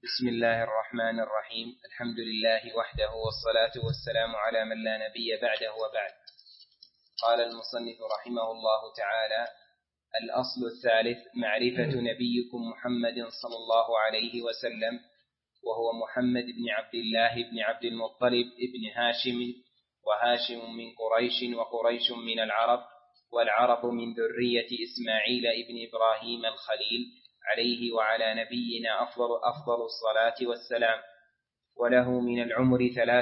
بسم الله الرحمن الرحيم. الحمد لله وحده والصلاة والسلام على من لا نبي بعده وبعد. قال المصنف رحمه الله تعالى: الأصل الثالث معرفة نبيكم محمد صلى الله عليه وسلم، وهو محمد بن عبد الله بن عبد المطلب بن هاشم، وهاشم من قريش، وقريش من العرب، والعرب من ذرية إسماعيل ابن إبراهيم الخليل عليه وعلى نبينا أفضل الصلاة والسلام. وله من العمر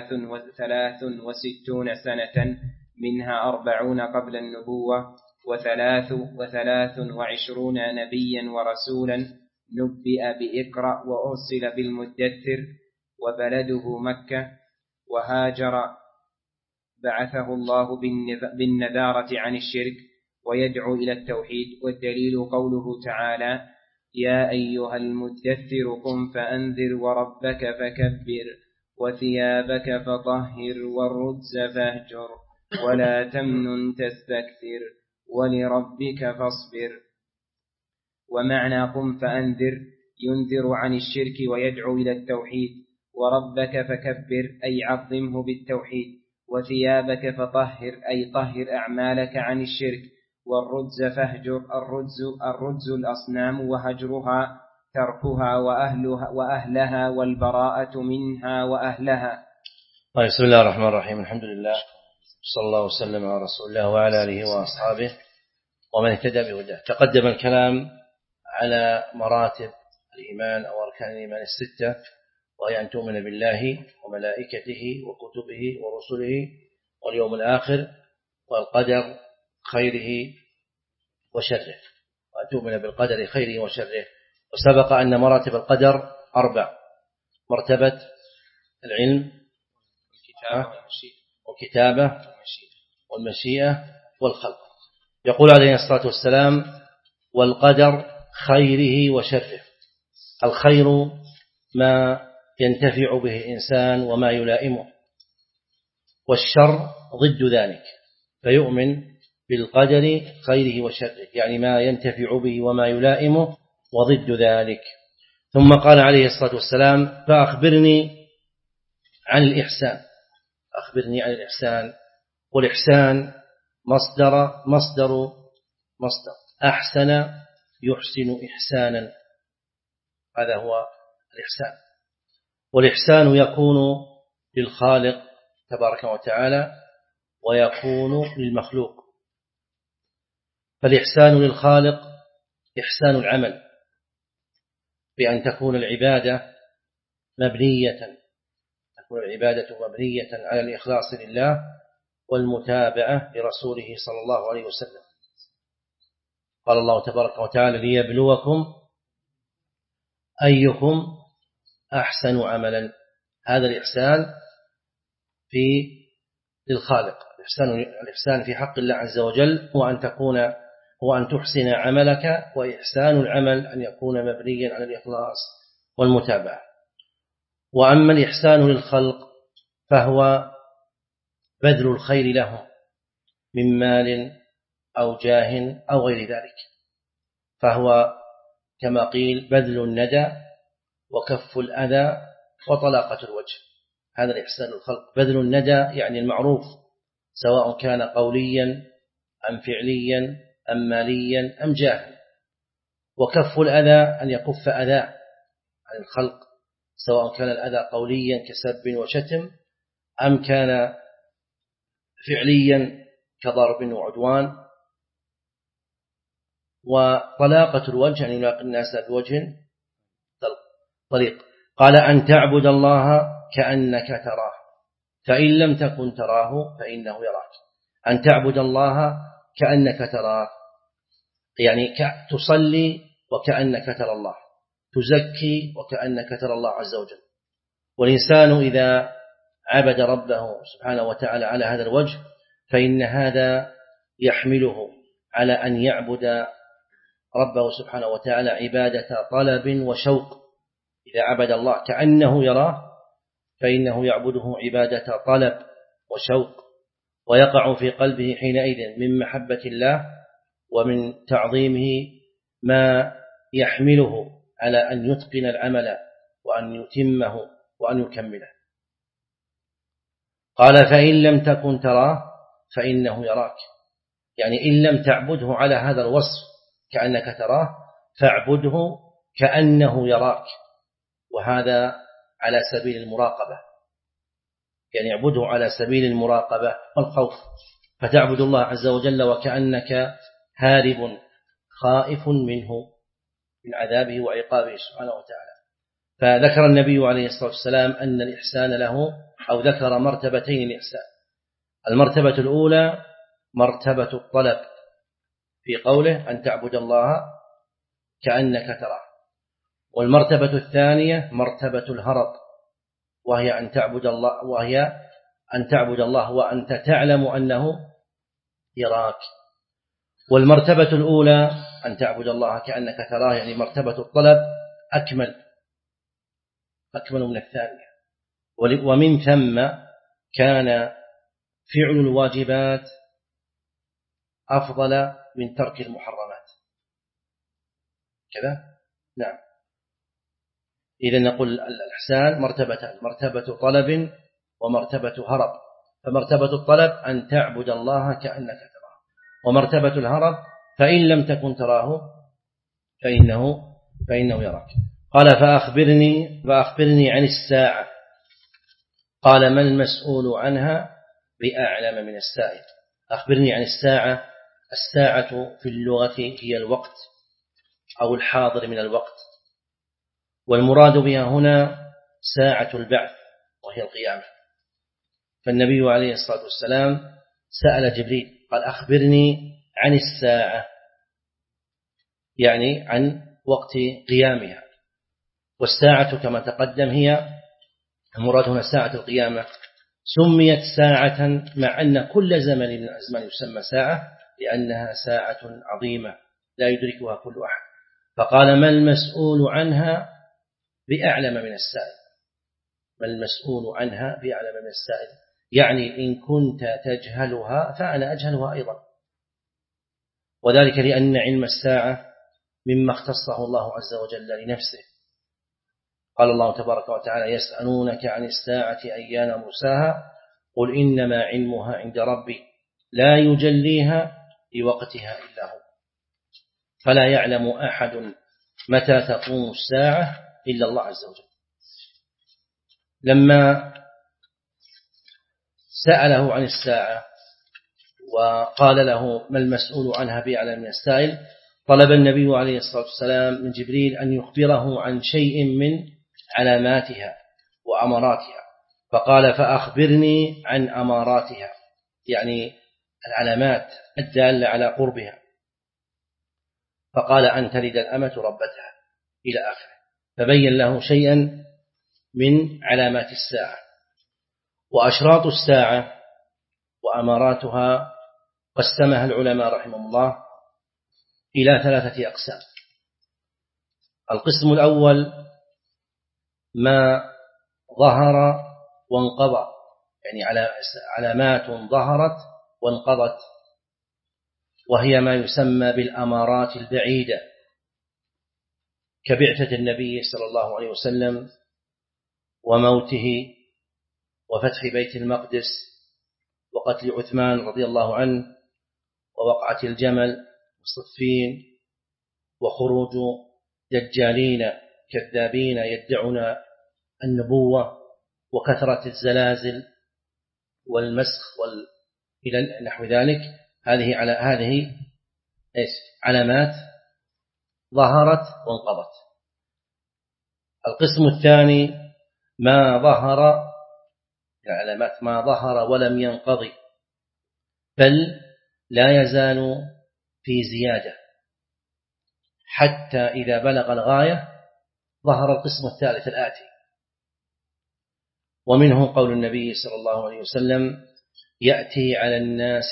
63 سنة، منها 40 قبل النبوة، 23 نبيا ورسولا، نبئ بإقرأ وأرسل بالمدثر، وبلده مكة، وهاجر بعثه الله بالنذارة عن الشرك ويدعو إلى التوحيد. والدليل قوله تعالى: يا أيها المدثر قم فأنذر وربك فكبر وثيابك فطهر والرجز فاهجر ولا تمنن تستكثر ولربك فاصبر. ومعنى قم فأنذر ينذر عن الشرك ويدعو إلى التوحيد، وربك فكبر أي عظمه بالتوحيد، وثيابك فطهر أي طهر أعمالك عن الشرك، والرجز فاهجر الرجز الأصنام وهجرها تركها وأهلها والبراءة منها وأهلها. بسم الله الرحمن الرحيم. الحمد لله، صلى الله وسلم على رسول الله وعلى آله وأصحابه ومن اهتدى بهداه. تقدم الكلام على مراتب الإيمان أو أركان الإيمان الستة، وهي أن تؤمن بالله وملائكته وكتبه ورسله واليوم الآخر والقدر خيره وشره، وأن تؤمن بالقدر خيره وشره. وسبق أن مراتب القدر 4: مرتبة العلم والكتابة والمشيئة والخلق. يقول عليه الصلاة والسلام: والقدر خيره وشره. الخير ما ينتفع به الإنسان وما يلائمه، والشر ضد ذلك، فيؤمن بالقدر خيره وشره، يعني ما ينتفع به وما يلائمه وضد ذلك. ثم قال عليه الصلاة والسلام: فأخبرني عن الإحسان. أخبرني عن الإحسان. والإحسان مصدر أحسن يحسن إحسانا، هذا هو الإحسان. والإحسان يكون للخالق تبارك وتعالى ويكون للمخلوق. فالإحسان للخالق إحسان العمل، بأن تكون العبادة مبنية على الإخلاص لله والمتابعة لرسوله صلى الله عليه وسلم. قال الله تبارك وتعالى: ليبلوكم أيكم أحسن عملا. هذا الإحسان في للخالق. الإحسان في حق الله عز وجل هو أن تحسن عملك، وإحسان العمل أن يكون مبنيا على الإخلاص والمتابعة. وأما الإحسان للخلق فهو بذل الخير لهم من مال أو جاه أو غير ذلك، فهو كما قيل: بذل الندى وكف الأذى وطلاقة الوجه. هذا الإحسان للخلق. بذل الندى يعني المعروف، سواء كان قوليا أم فعليا أم ماليا أم جاها. وكف الأذى أن يكف أذى عن الخلق، سواء كان الأذى قوليا كسب وشتم أم كان فعليا كضرب وعدوان. وطلاقة الوجه أن يلاقي الناس بوجه طليق. قال: أن تعبد الله كأنك تراه فإن لم تكن تراه فإنه يراك. أن تعبد الله كأنك تراه، يعني تصلي وكأنك ترى الله، تزكي وكأنك ترى الله عز وجل. والإنسان إذا عبد ربه سبحانه وتعالى على هذا الوجه فإن هذا يحمله على أن يعبد ربه سبحانه وتعالى عبادة طلب وشوق. إذا عبد الله كأنه يراه فإنه يعبده عبادة طلب وشوق، ويقع في قلبه حينئذ من محبة الله ومن تعظيمه ما يحمله على أن يتقن العمل وأن يتمه وأن يكمله. قال فإن لم تكن تراه فإنه يراك، يعني إن لم تعبده على هذا الوصف كأنك تراه فاعبده كأنه يراك، وهذا على سبيل المراقبة، يعني اعبده على سبيل المراقبة والخوف، فتعبد الله عز وجل وكأنك هارب خائف منه من عذابه وعقابه سبحانه وتعالى. فذكر النبي عليه الصلاة والسلام أن الإحسان له، أو ذكر مرتبتين الإحسان. المرتبة الأولى مرتبة الطلب في قوله أن تعبد الله كأنك تراه، والمرتبة الثانية مرتبة الهرب، وهي أن تعبد الله وأنت تعلم أنه يراك. والمرتبة الأولى أن تعبد الله كأنك تراه، يعني مرتبة الطلب أكمل من الثانية، ومن ثم كان فعل الواجبات أفضل من ترك المحرمات كذا. نعم، إذا نقول الإحسان مرتبتان، مرتبة طلب ومرتبة هرب. فمرتبة الطلب أن تعبد الله كأنك تراه، ومرتبة الهرب فإن لم تكن تراه فإنه يراك. قال فأخبرني عن الساعة. قال ما المسؤول عنها بأعلم من السائل. أخبرني عن الساعة. الساعة في اللغة هي الوقت أو الحاضر من الوقت، والمراد بها هنا ساعة البعث وهي القيامة. فالنبي عليه الصلاة والسلام سأل جبريل قال أخبرني عن الساعة، يعني عن وقت قيامها. والساعة كما تقدم هي المراد هنا ساعة القيامة. سميت ساعة مع أن كل زمن من الأزمان يسمى ساعة، لأنها ساعة عظيمة لا يدركها كل أحد. فقال ما المسؤول عنها بأعلم من السائل. ما المسؤول عنها بأعلم من السائل، يعني إن كنت تجهلها فأنا أجهلها أيضا، وذلك لأن علم الساعة مما اختصه الله عز وجل لنفسه. قال الله تبارك وتعالى يسألونك عن الساعة أيان مرساها قل إنما علمها عند ربي لا يجليها لوقتها إلا هو فلا يعلم أحد متى تقوم الساعة إلا الله عز وجل. لما سأله عن الساعة وقال له ما المسؤول عنها بأعلم من السائل، طلب النبي عليه الصلاة والسلام من جبريل أن يخبره عن شيء من علاماتها وأماراتها، فقال فأخبرني عن أماراتها، يعني العلامات الدالة على قربها. فقال أن تلد الأمة ربتها إلى آخره، فبين له شيئا من علامات الساعة. وأشراط الساعة وأماراتها قسمها العلماء رحمهم الله إلى 3 أقسام. القسم الأول ما ظهر وانقضى، يعني علامات ظهرت وانقضت، وهي ما يسمى بالأمارات البعيدة، كبعثة النبي صلى الله عليه وسلم وموته وفتح بيت المقدس وقتل عثمان رضي الله عنه ووقعة الجمل والصفين وخروج دجالين كذابين يدعون النبوة وكثرة الزلازل والمسخ إلى نحو ذلك. هذه علامات ظهرت وانقضت. القسم الثاني ما ظهر، علامات ما ظهر ولم ينقضي بل لا يزال في زيادة حتى إذا بلغ الغاية. ظهر القسم الثالث الآتي، ومنه قول النبي صلى الله عليه وسلم يأتي على الناس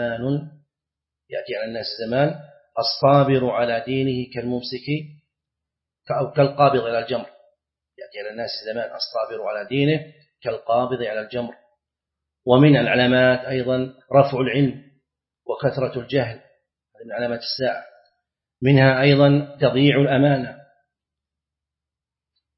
زمان الصابر على دينه كالممسك أو كالقابض على الجمر. يأتي على الناس زمان الصابر على دينه كالقابض على الجمر. ومن العلامات أيضا رفع العلم وكثرة الجهل، هذه من علامات الساعة. منها أيضا تضييع الأمانة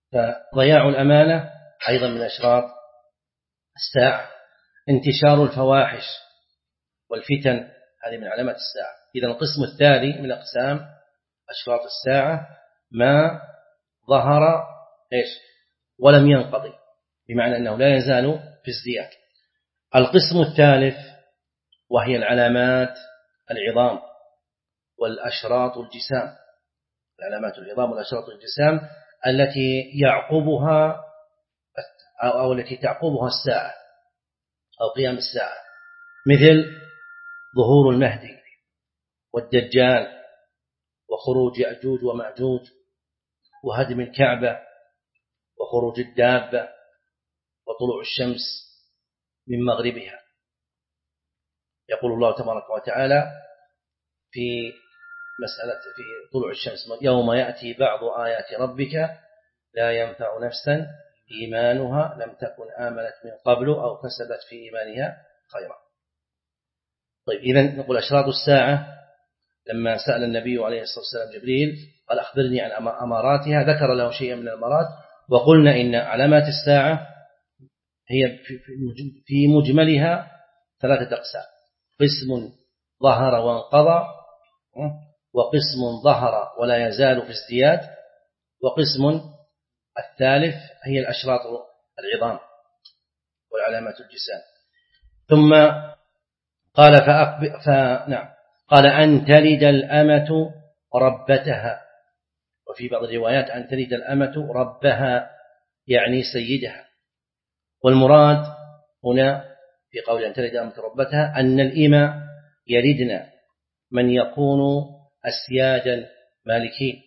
فضياع الأمانة أيضا من أشراط الساعة. انتشار الفواحش والفتن هذه من علامات الساعة. إذا القسم الثاني من أقسام أشراط الساعة ما ظهر ولم ينقضي، بمعنى أنه لا يزال في ازدياد. القسم الثالث وهي العلامات العظام والأشراط الجسام، العلامات العظام والأشراط الجسام التي يعقبها أو التي تعقبها الساعة أو قيام الساعة، مثل ظهور المهدي والدجال وخروج يأجوج ومأجوج وهدم الكعبة وخروج الدابة وطلوع الشمس من مغربها. يقول الله تبارك وتعالى في مسألة في طلوع الشمس: يوم يأتي بعض آيات ربك لا ينفع نفسا إيمانها لم تكن آمنت من قبل أو كسبت في إيمانها خيرا. طيب، إذن نقول أشراط الساعة. لما سأل النبي عليه الصلاة والسلام جبريل قال: أخبرني عن أماراتها، ذكر له شيئا من الأمارات، وقلنا إن علامات الساعة هي في مجملها ثلاثة أقسام: قسم ظهر وانقضى، وقسم ظهر ولا يزال في ازدياد، وقسم الثالث هي الأشراط العظام والعلامات الجسام. ثم قال قال أن تلد الأمة ربتها، وفي بعض الروايات أن تلد الأمة ربها يعني سيدها. والمراد هنا في قول أن تلد الأمة ربتها أن الإمة يلدن من يكون أسيادا مالكين،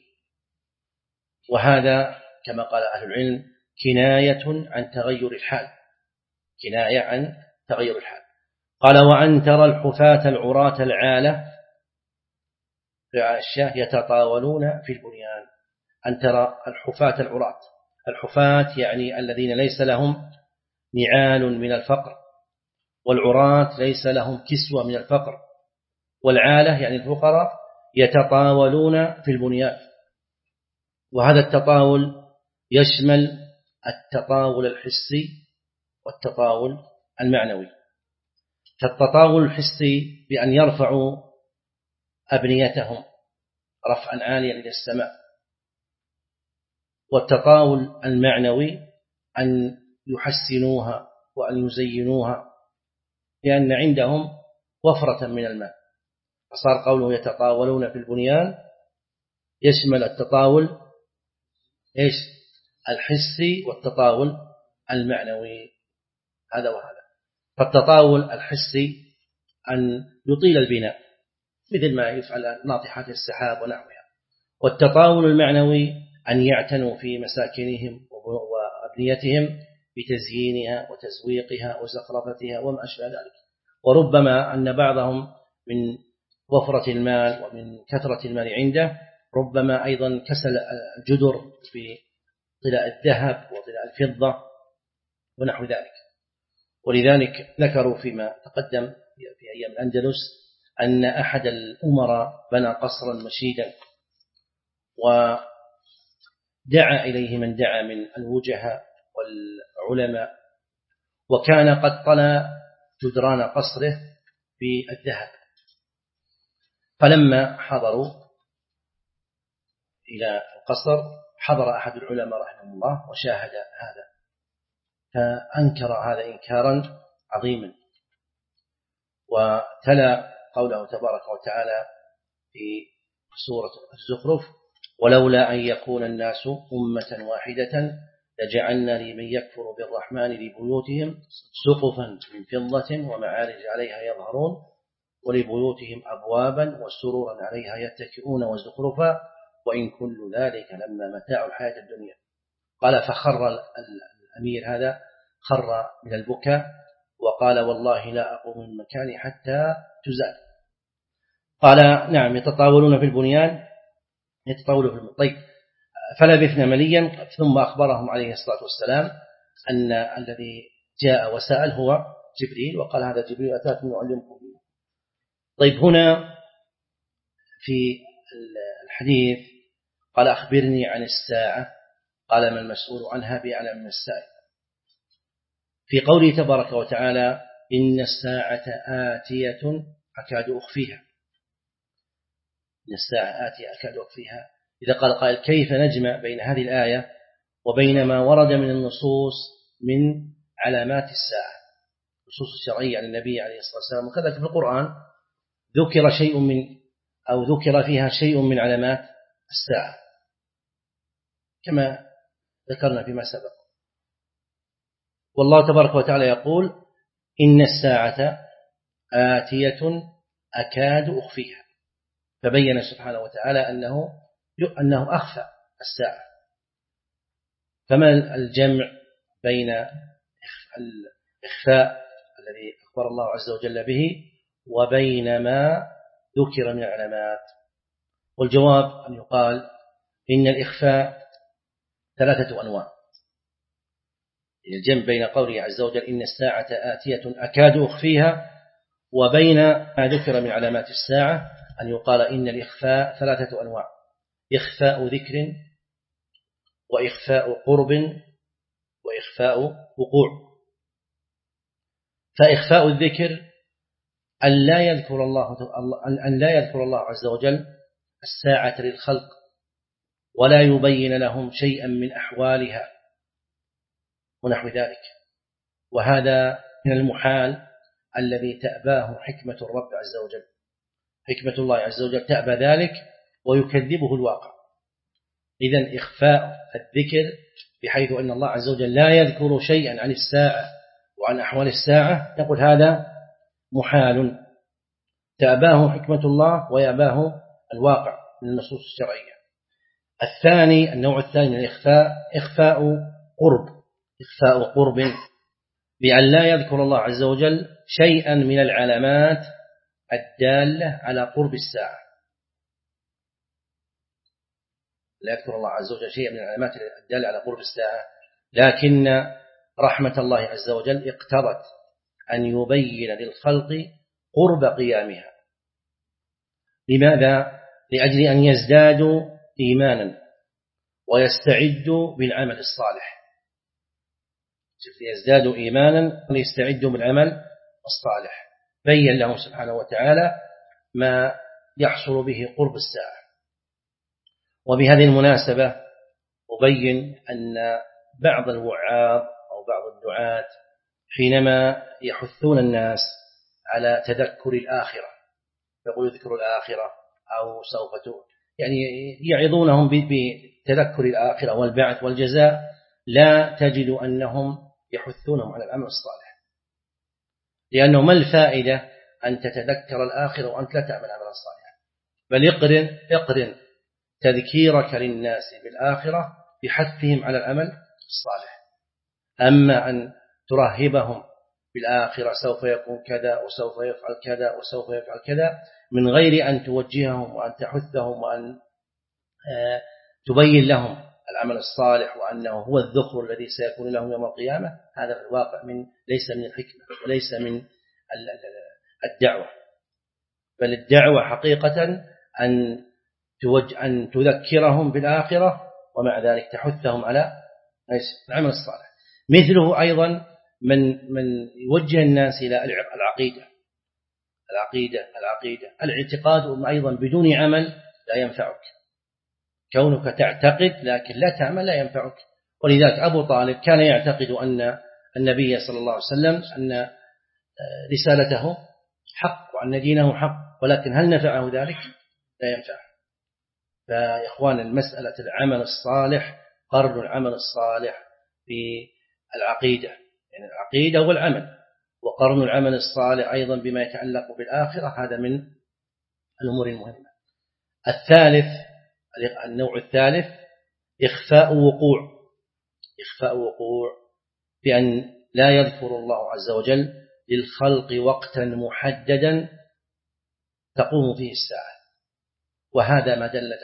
وهذا كما قال أهل العلم كناية عن تغير الحال، كناية عن تغير الحال. قال: وأن ترى الحفاة العراة العالة الشاه يتطاولون في البنيان. أن ترى الحفاة العراة، الحفاة يعني الذين ليس لهم نعال من الفقر، والعراة ليس لهم كسوة من الفقر، والعالة يعني الفقراء يتطاولون في البنيان. وهذا التطاول يشمل التطاول الحسي والتطاول المعنوي. فالتطاول الحسي بأن يرفعوا أبنيتهم رفعا عاليا إلى السماء، والتطاول المعنوي أن يحسنوها وأن يزينوها، لأن عندهم وفرة من الماء. فصار قوله يتطاولون في البنيان يشمل التطاول الحسي والتطاول المعنوي، هذا وهذا. فالتطاول الحسي أن يطيل البناء مثل ما يفعل ناطحات السحاب ونحوها، والتطاول المعنوي أن يعتنوا في مساكنهم وأبنيتهم بتزيينها وتزويقها وزخرفتها وما أشبه ذلك. وربما أن بعضهم من وفرة المال ومن كثرة المال عنده ربما أيضا كسل الجدر في طلاء الذهب وطلاء الفضة ونحو ذلك. ولذلك ذكروا فيما تقدم في أيام الأندلس أن أحد الأمراء بنى قصرا مشيدا، ودعا إليه من دعا من الوجهاء والعلماء، وكان قد طلى جدران قصره بالذهب. فلما حضروا إلى القصر حضر أحد العلماء رحمه الله وشاهد هذا، فأنكر هذا إنكارا عظيما، وتلا قوله تبارك وتعالى في سورة الزخرف: ولولا أن يكون الناس أمة واحدة لجعلنا لمن يكفر بالرحمن لبيوتهم سقفا من فضة ومعارج عليها يظهرون ولبيوتهم أبوابا وسرورا عليها يتكئون وزخرفا وإن كل ذلك لما متاع الحياة الدنيا. قال: فخر الأمير هذا خر من البكاء وقال: والله لا أقوم من مكاني حتى تزال. قال: نعم، يتطاولون في البنيان، يتطاولون في البنيان. طيب، فلبثنا مليا ثم أخبرهم عليه الصلاة والسلام أن الذي جاء وسأل هو جبريل، وقال: هذا جبريل أتاكم يعلمكم. طيب، هنا في الحديث قال: أخبرني عن الساعة. قال ما المسؤول عنها بأعلم من السائل. في قوله تبارك وتعالى إن الساعة آتية أكاد أخفيها، إن الساعة آتية أكاد أخفيها، إذا قال كيف نجمع بين هذه الآية وبين ما ورد من النصوص من علامات الساعة، نصوص الشرعية عن النبي عليه الصلاة والسلام، وكذلك في القرآن ذكر شيء من أو ذكر فيها شيء من علامات الساعة كما ذكرنا فيما سبق. والله تبارك وتعالى يقول إن الساعة آتية أكاد أخفيها، فبين سبحانه وتعالى أنه أخفى الساعة. فما الجمع بين الإخفاء الذي أخبر الله عز وجل به وبين ما ذكر من العلامات؟ والجواب أن يقال إن الإخفاء 3 أنواع. الجمع بين قوله عز وجل إن الساعة آتية أكاد أخفيها وبين ما ذكر من علامات الساعة أن يقال إن الإخفاء 3 أنواع: إخفاء ذكر، وإخفاء قرب، وإخفاء وقوع. فإخفاء الذكر أن لا يذكر الله عز وجل الساعة للخلق ولا يبين لهم شيئا من أحوالها ونحو ذلك، وهذا من المحال الذي تأباه حكمة الرب عز وجل. حكمة الله عز وجل تأبى ذلك ويكذبه الواقع. إذن إخفاء الذكر بحيث أن الله عز وجل لا يذكر شيئا عن الساعة وعن أحوال الساعة، نقول هذا محال تأباه حكمة الله ويأباه الواقع من النصوص الشرعية. الثاني، النوع الثاني من الإخفاء، إخفاء قرب، إخفاء قرب بأن لا يذكر الله عز وجل شيئا من العلامات الدالة على قرب الساعة، لا يذكر الله عز وجل شيئا من العلامات الدالة على قرب الساعة، لكن رحمة الله عز وجل اقتضت أن يبين للخلق قرب قيامها. لماذا؟ لأجل أن يزدادوا إيمانا ويستعدوا بالعمل الصالح. يزدادوا إيمانا ويستعدوا بالعمل الصالح، بين لهم سبحانه وتعالى ما يحصل به قرب الساعة. وبهذه المناسبة أبين أن بعض الوعاظ أو بعض الدعاة حينما يحثون الناس على تذكر الآخرة، يقول يذكر الآخرة أو سوف يعني يعظونهم بتذكر الآخرة والبعث والجزاء، لا تجد أنهم يحثونهم على العمل الصالح، لأنه ما الفائدة أن تتذكر الآخرة وأنت لا تعمل عملا صالحا؟ بل اقرن تذكيرك للناس بالآخرة بحثهم على العمل الصالح. أما أن ترهبهم بالآخرة سوف يكون كذا وسوف يفعل كذا وسوف يفعل كذا من غير أن توجههم وأن تحثهم وأن تبين لهم العمل الصالح وأنه هو الذخر الذي سيكون لهم يوم القيامة، هذا في الواقع ليس من الحكمة وليس من الدعوة. بل الدعوة حقيقة أن تذكرهم بالآخرة ومع ذلك تحثهم على العمل الصالح. مثله أيضا من يوجه الناس إلى العقيدة الاعتقاد أيضا بدون عمل لا ينفعك. كونك تعتقد لكن لا تعمل لا ينفعك. ولذلك أبو طالب كان يعتقد أن النبي صلى الله عليه وسلم أن رسالته حق وأن دينه حق، ولكن هل نفعه ذلك؟ لا ينفع. فيا إخوان، المسألة العمل الصالح قرن العمل الصالح في العقيدة، يعني العقيدة والعمل، وقرن العمل الصالح أيضا بما يتعلق بالآخرة، هذا من الأمور المهمة. النوع الثالث إخفاء وقوع بأن لا يذكر الله عز وجل للخلق وقتا محددا تقوم فيه الساعة، وهذا ما دلت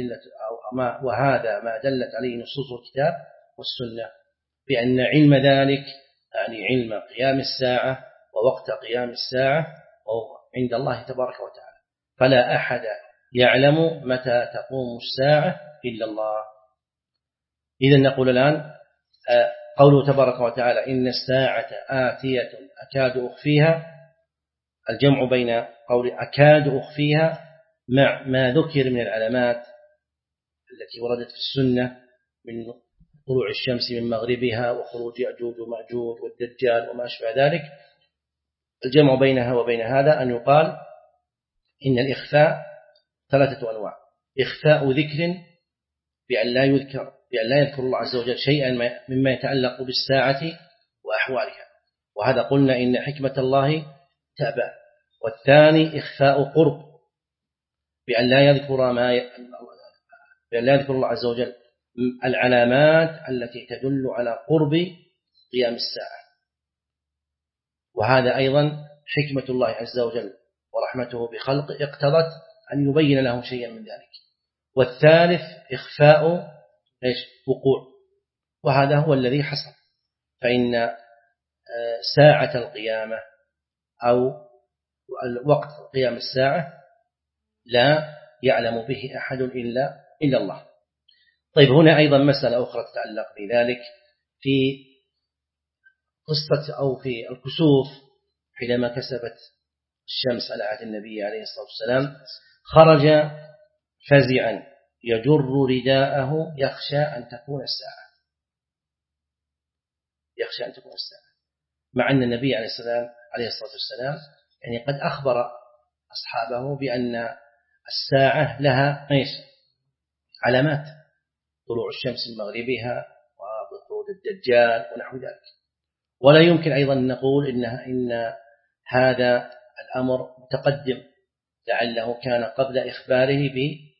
عليه نصوص الكتاب والسنة، بأن علم ذلك يعني علم قيام الساعة ووقت قيام الساعة عند الله تبارك وتعالى، فلا أحد يعلم متى تقوم الساعة إلا الله. إذن نقول الآن قوله تبارك وتعالى إن الساعة آتية أكاد أخفيها، الجمع بين قول أكاد أخفيها مع ما ذكر من العلامات التي وردت في السنة من طلوع الشمس من مغربها وخروج يأجوج ومأجوج والدجال وما أشبه ذلك. الجمع بينها وبين هذا أن يقال إن الإخفاء ثلاثة أنواع: إخفاء ذكر بأن لا يذكر الله عز وجل شيئا مما يتعلق بالساعة وأحوالها، وهذا قلنا إن حكمة الله تأبى. والثاني إخفاء قرب بأن لا يذكر الله عز وجل العلامات التي تدل على قرب قيام الساعة، وهذا أيضا حكمة الله عز وجل ورحمته بخلقه اقتضت أن يبين له شيئا من ذلك. والثالث إخفاء وقوع، وهذا هو الذي حصل، فإن ساعة القيامة أو وقت قيام الساعة لا يعلم به أحد إلا الله. طيب، هنا أيضا مسألة أخرى تتعلق بذلك في قصة أو في الكسوف، حينما كسبت الشمس على عهد النبي عليه الصلاة والسلام خرج فزعا يجر رداءه يخشى أن تكون الساعة، مع أن النبي عليه الصلاة والسلام يعني قد أخبر أصحابه بأن الساعة لها علامات: طلوع الشمس من مغربها وخروج الدجال ونحو ذلك. ولا يمكن أيضا نقول إن هذا الأمر متقدم، لعله كان قبل إخباره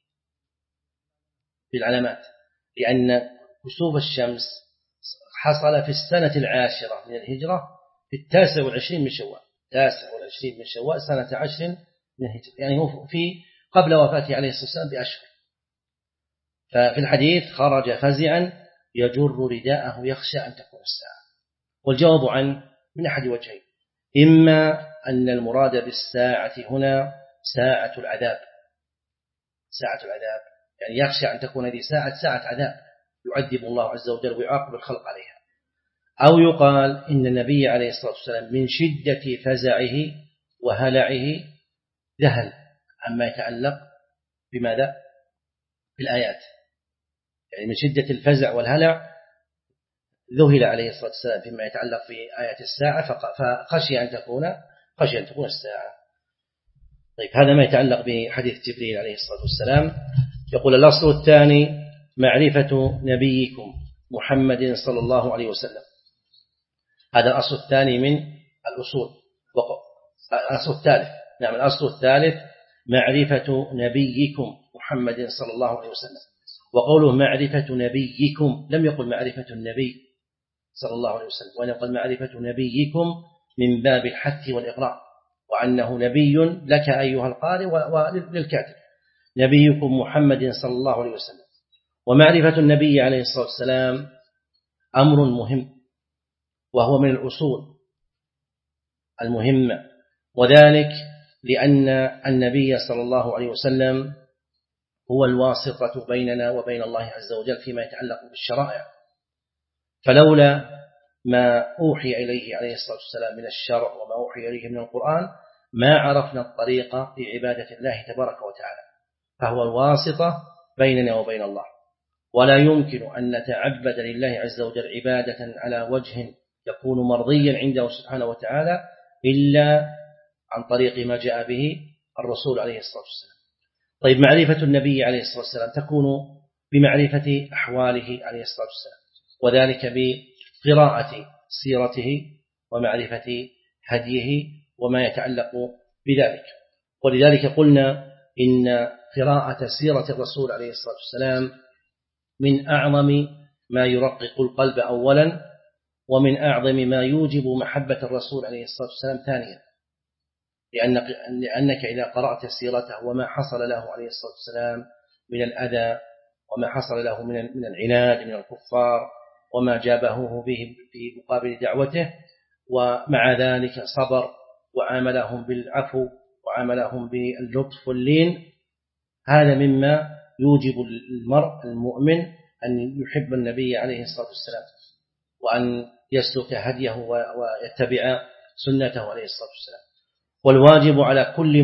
بالعلامات، لأن كسوف الشمس حصل في السنة 10 من الهجرة في 29 من شوال، 29 من شوال سنة 10 من الهجرة، يعني هو في قبل وفاته عليه الصلاة والسلام بأشهر. ففي الحديث خرج فزعا يجر رداءه يخشى أن تكون الساعة. والجواب عنه من أحد وجهين: إما أن المراد بالساعة هنا ساعة العذاب، يعني يخشى أن تكون هذه ساعة عذاب يعذب الله عز وجل ويعاقب الخلق عليها، أو يقال إن النبي عليه الصلاة والسلام من شدة فزعه وهلعه ذهل عما يتعلق بماذا؟ بالآيات، يعني من شدة الفزع والهلع ذهل عليه الصلاة والسلام فيما يتعلق بآيات الساعة، فخشي أن تكون الساعة. طيب، هذا ما يتعلق بحديث جبريل عليه الصلاة والسلام. يقول: الأصل الثاني معرفة نبيكم محمد صلى الله عليه وسلم. هذا الأصل الثاني من الأصول. الأصل الثالث، نعم، الأصل الثالث معرفة نبيكم محمد صلى الله عليه وسلم. وقوله معرفة نبيكم لم يقل معرفة النبي صلى الله عليه وسلم، وأن يقول معرفة نبيكم من باب الحث والإقرار، وأنه نبي لك أيها القارئ وللكاتب، نبيكم محمد صلى الله عليه وسلم. ومعرفة النبي عليه الصلاة والسلام أمر مهم، وهو من الأصول المهمة، وذلك لأن النبي صلى الله عليه وسلم هو الواسطة بيننا وبين الله عز وجل فيما يتعلق بالشرائع، فلولا ما أوحي إليه عليه الصلاة والسلام من الشرع وما أوحي إليه من القرآن ما عرفنا الطريق لعبادة الله تبارك وتعالى، فهو الواسطة بيننا وبين الله. ولا يمكن أن نتعبد لله عز وجل عبادة على وجه يكون مرضيا عنده سبحانه وتعالى إلا عن طريق ما جاء به الرسول عليه الصلاة والسلام. طيب، معرفة النبي عليه الصلاة والسلام تكون بمعرفة أحواله عليه الصلاة والسلام، وذلك بقراءة سيرته ومعرفة هديه وما يتعلق بذلك. ولذلك قلنا إن قراءة سيرة الرسول عليه الصلاة والسلام من أعظم ما يرقق القلب أولا، ومن أعظم ما يوجب محبة الرسول عليه الصلاة والسلام ثانيا، لأنك إذا قرأت سيرته وما حصل له عليه الصلاة والسلام من الأذى، وما حصل له من العناد من الكفار، وما جابهوه به في مقابل دعوته، ومع ذلك صبر وعاملهم بالعفو وعاملهم باللطف واللين، هذا مما يوجب المرء المؤمن أن يحب النبي عليه الصلاة والسلام وأن يسلك هديه ويتبع سنته عليه الصلاة والسلام. والواجب على كل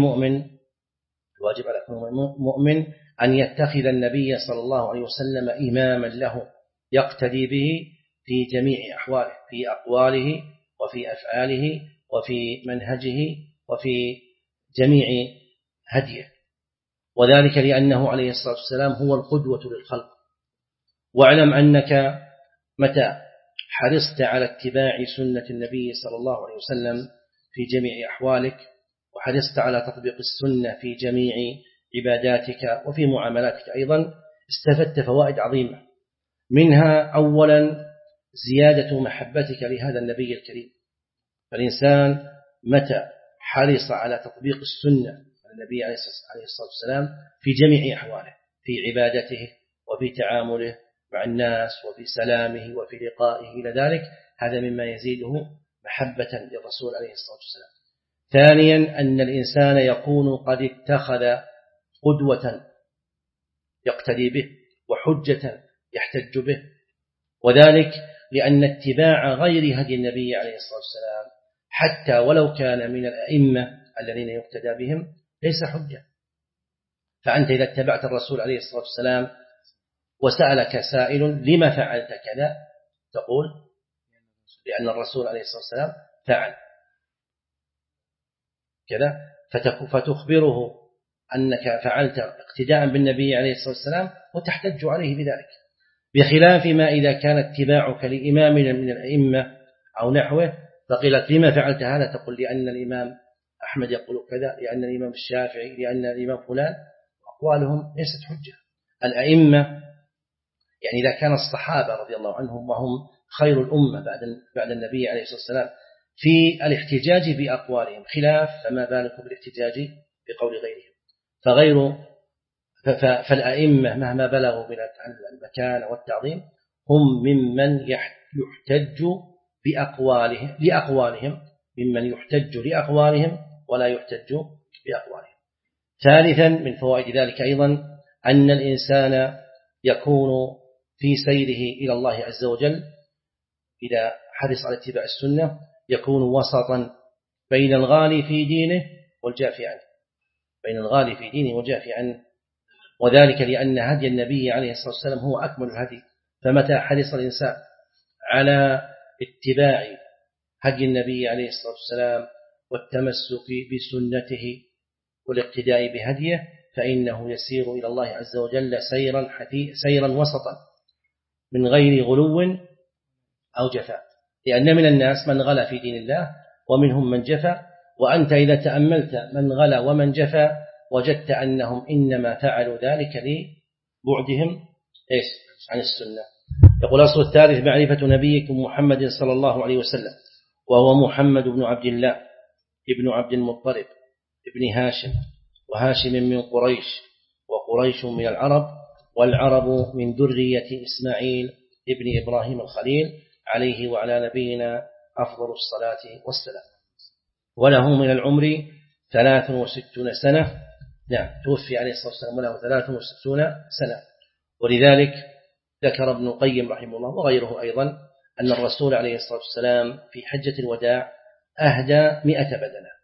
مؤمن أن يتخذ النبي صلى الله عليه وسلم إماما له يقتدي به في جميع أحواله، في أقواله وفي أفعاله وفي منهجه وفي جميع هديه، وذلك لأنه عليه الصلاة والسلام هو القدوة للخلق. واعلم أنك متى حرصت على اتباع سنة النبي صلى الله عليه وسلم في جميع أحوالك، وحرصت على تطبيق السنة في جميع عباداتك وفي معاملاتك أيضا، استفدت فوائد عظيمة، منها أولا زيادة محبتك لهذا النبي الكريم. فالإنسان متى حرص على تطبيق السنة النبي عليه الصلاة والسلام في جميع أحواله، في عبادته وفي تعامله مع الناس وفي سلامه وفي لقائه إلى ذلك، هذا مما يزيده محبة للرسول عليه الصلاة والسلام. ثانيا أن الإنسان يكون قد اتخذ قدوة يقتدي به وحجة يحتج به، وذلك لأن اتباع غير هدي النبي عليه الصلاة والسلام حتى ولو كان من الأئمة الذين يقتدى بهم ليس حجة. فأنت إذا اتبعت الرسول عليه الصلاة والسلام وسألك سائل لما فعلت كذا، تقول لأن الرسول عليه الصلاة والسلام فعل كذا، فتخبره أنك فعلت اقتداء بالنبي عليه الصلاة والسلام وتحتج عليه بذلك، بخلاف ما إذا كان اتباعك لإمام من الأئمة أو نحوه فقيلت لما فعلت هذا، تقول لأن الإمام أحمد يقول كذا، لأن الإمام الشافعي، لأن الإمام فلان، أقوالهم ليست حجة. الأئمة يعني إذا كان الصحابة رضي الله عنهم وهم خير الأمة بعد النبي عليه الصلاة والسلام في الاحتجاج بأقوالهم خلاف، فما بالكم بالاحتجاج بقول غيرهم. فالأئمة مهما بلغوا من المكان والتعظيم هم ممن يحتج لأقوالهم، ممن يحتج لأقوالهم ولا يحتج بأقوالهم. ثالثا من فوائد ذلك أيضا أن الإنسان يكون في سيره إلى الله عز وجل إذا حرص على اتباع السنة يكون وسطا بين الغالي في دينه والجافي عنه، وذلك لأن هدي النبي عليه الصلاة والسلام هو أكمل الهدي. فمتى حرص الإنسان على اتباع هدي النبي عليه الصلاة والسلام والتمسك بسنته والاقتداء بهديه فإنه يسير إلى الله عز وجل سيرا وسطا من غير غلو أو جفاء، لأن من الناس من غلا في دين الله ومنهم من جفا، وأنت إذا تأملت من غلا ومن جفا وجدت أنهم إنما فعلوا ذلك لبعدهم عن السنة. يقول الأصل الثالث معرفة نبيكم محمد صلى الله عليه وسلم، وهو محمد بن عبد الله ابن عبد المطلب ابن هاشم، وهاشم من قريش، وقريش من العرب، والعرب من ذرية إسماعيل ابن إبراهيم الخليل عليه وعلى نبينا أفضل الصلاة والسلام. وله من العمر 63 سنة، نعم توفي عليه الصلاة والسلام وله 63 سنة. ولذلك ذكر ابن القيم رحمه الله وغيره أيضا أن الرسول عليه الصلاة والسلام في حجة الوداع أهدى 100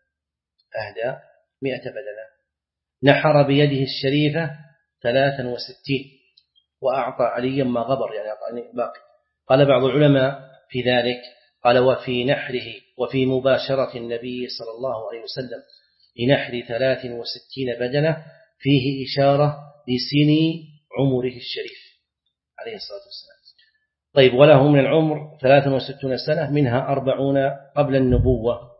بدنة، نحر بيده الشريفة 63 وأعطى عليا ما غبر، يعني أعطاني باقي. قال بعض العلماء في ذلك قال وفي نحره وفي مباشرة النبي صلى الله عليه وسلم لنحر 63 بدنة فيه إشارة لسن عمره الشريف عليه الصلاة والسلام. طيب وله من العمر 63 سنة، منها 40 قبل النبوة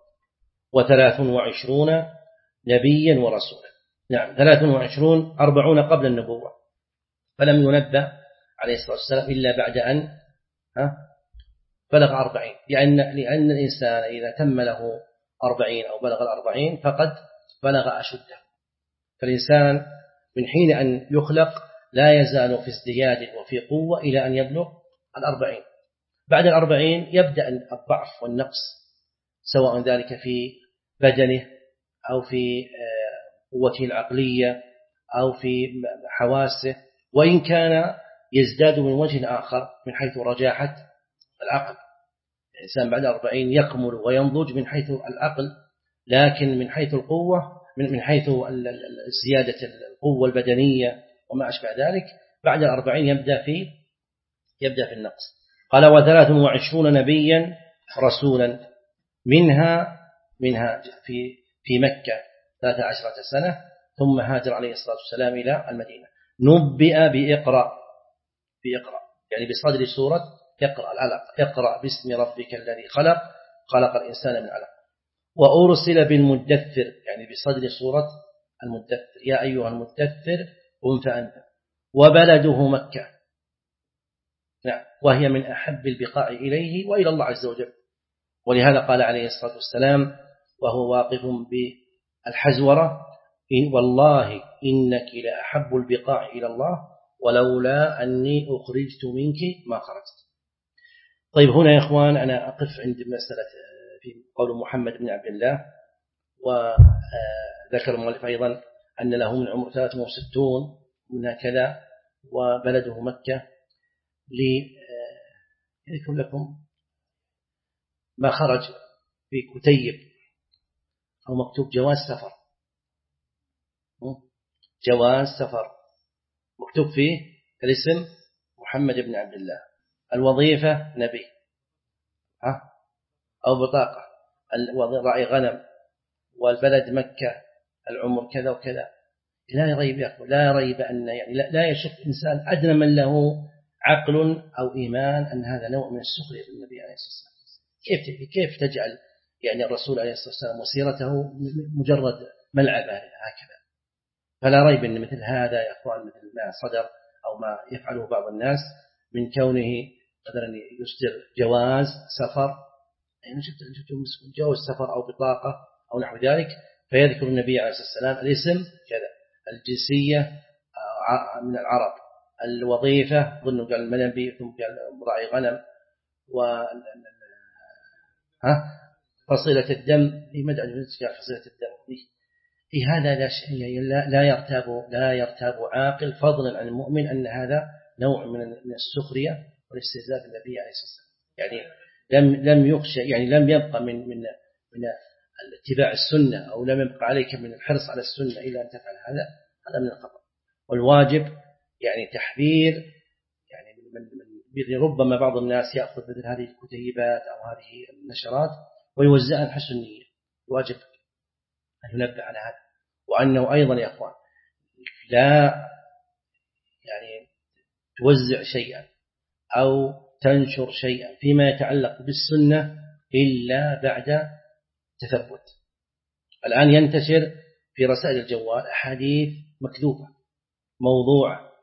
و23 نبيا ورسولا. نعم 23 40 قبل النبوة، فلم ينبأ عليه الصلاة والسلام إلا بعد أن بلغ 40، لأن الإنسان إذا تم له 40 أو بلغ 40 فقد بلغ أشده. فالإنسان من حين أن يخلق لا يزال في ازدياد وفي قوة إلى أن يبلغ 40. بعد 40 يبدأ الضعف والنقص، سواء ذلك في بدنه أو في قوته العقلية أو في حواسه، وإن كان يزداد من وجه آخر من حيث رجاحة العقل. الإنسان بعد 40 يكمل وينضج من حيث العقل، لكن من حيث القوة، من حيث زيادة القوة البدنية وما أشبه ذلك، بعد 40 يبدأ في النقص. قال: 23 نبيا رسولا، منها في مكة 13 سنة، ثم هاجر عليه الصلاة والسلام إلى المدينة. نبئ بإقرأ يعني بصدر سورة اقرأ العلق، اقرأ باسم ربك الذي خلق الإنسان من علق. وأرسل بالمدثر يعني بصدر سورة المدثر، يا أيها المدثر قم فأنذر. وبلده مكة، نعم، وهي من أحب البقاع إليه وإلى الله عز وجل، ولهذا قال عليه الصلاة والسلام وهو واقف بالحزورة: والله إنك لأحب البقاع إلى الله ولولا أني أخرجت منك ما خرجت. طيب، هنا يا إخوان أنا أقف عند مسألة في قول محمد بن عبد الله، وذكر المؤلف أيضا أن له من عمر 63 من كذا، وبلده مكة. ليذكر لكم ما خرج في كتيب أو مكتوب جواز سفر مكتوب فيه الاسم محمد بن عبد الله، الوظيفة نبي أو بطاقة، راعي غنم، والبلد مكة، العمر كذا وكذا. لا ريب أن يعني لا يشك إنسان أدنى من له عقل أو إيمان أن هذا نوع من السخرية بالنبي عليه الصلاة والسلام. كيف تجعل يعني الرسول عليه الصلاة والسلام وسيرته مجرد ملعبة هكذا؟ فلا ريب أن مثل هذا يا أخوان، مثل ما صدر أو ما يفعله بعض الناس من كونه مثلا يصدر جواز سفر، يعني شفت جواز سفر أو بطاقة أو نحو ذلك، فيذكر النبي عليه الصلاة والسلام الاسم كذا، الجنسية من العرب، الوظيفة ظنوا قال المنبي، ثم قال راعي غنم، فصيلة الدم، لماذا قال فصيلة الدم؟ هذا لا يرتاب عاقل فضلا عن المؤمن أن هذا نوع من السخرية والاستهزاء بالنبي عليه الصلاة والسلام. يعني لم يخشى، يعني لم يبقى من اتباع السنة، أو لم يبقى عليك من الحرص على السنة إلا أن تفعل هذا من الخطأ. والواجب يعني تحذير، يعني من ربما بعض الناس يأخذ مثل هذه الكتيبات أو هذه النشرات ويوزعها بحسن النية. الواجب أن ينبه على هذا، وأنه أيضا يا أخوان لا يعني توزع شيئا أو تنشر شيئا فيما يتعلق بالسنة إلا بعد تثبت. الآن ينتشر في رسائل الجوال أحاديث مكذوبة موضوعة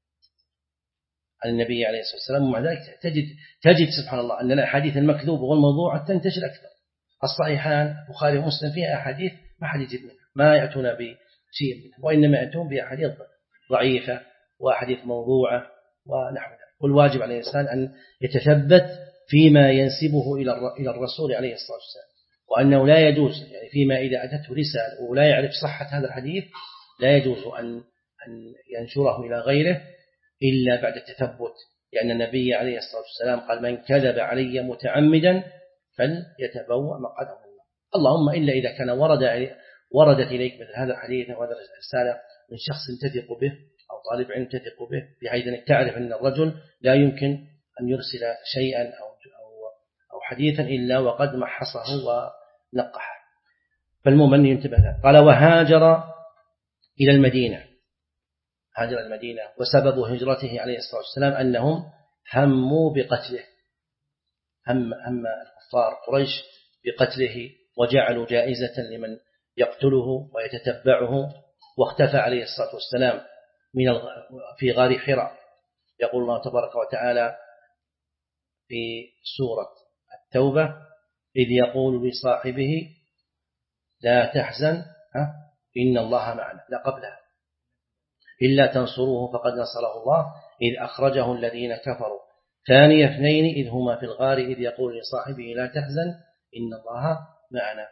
عن النبي عليه الصلاة والسلام، ومع ذلك تجد سبحان الله أن الأحاديث المكذوبة والموضوعة تنتشر أكثر. الصحيحان البخاري ومسلم فيها أحاديث ما حد يجيب منها، ما يأتون بشيء منها، وإنما يأتون بأحاديث ضعيفة وأحاديث موضوعة ونحو ذلك. والواجب على الإنسان أن يتثبت فيما ينسبه إلى الرسول عليه الصلاة والسلام، وأنه لا يجوز يعني فيما إذا أتته رسالة ولا يعرف صحة هذا الحديث لا يجوز أن ينشره إلى غيره إلا بعد التثبت، لأن النبي عليه الصلاة والسلام قال: من كذب علي متعمدا فليتبوأ مقعده من النار. اللهم إلا إذا كان وردت إليك مثل هذا الحديث أو هذا الرسالة من شخص تثق به أو طالب علم تثق به، بحيث أنك تعرف أن الرجل لا يمكن أن يرسل شيئا أو حديثا إلا وقد محصه ونقحه. فالمؤمن ينتبه له. قال: وهاجر إلى المدينة، هاجر المدينة، وسبب هجرته عليه الصلاة والسلام أنهم هموا بقتله، هم الكفار قريش بقتله، وجعلوا جائزة لمن يقتله ويتتبعه. واختفى عليه الصلاة والسلام في غار حراء. يقول الله تبارك وتعالى في سورة التوبة: إذ يقول لصاحبه لا تحزن إن الله معنا، لا قبلها: إلا تنصروه فقد نصره الله إذ أخرجه الذين كفروا ثاني اثنين إذ هما في الغار إذ يقول لصاحبه لا تحزن إن الله معنا.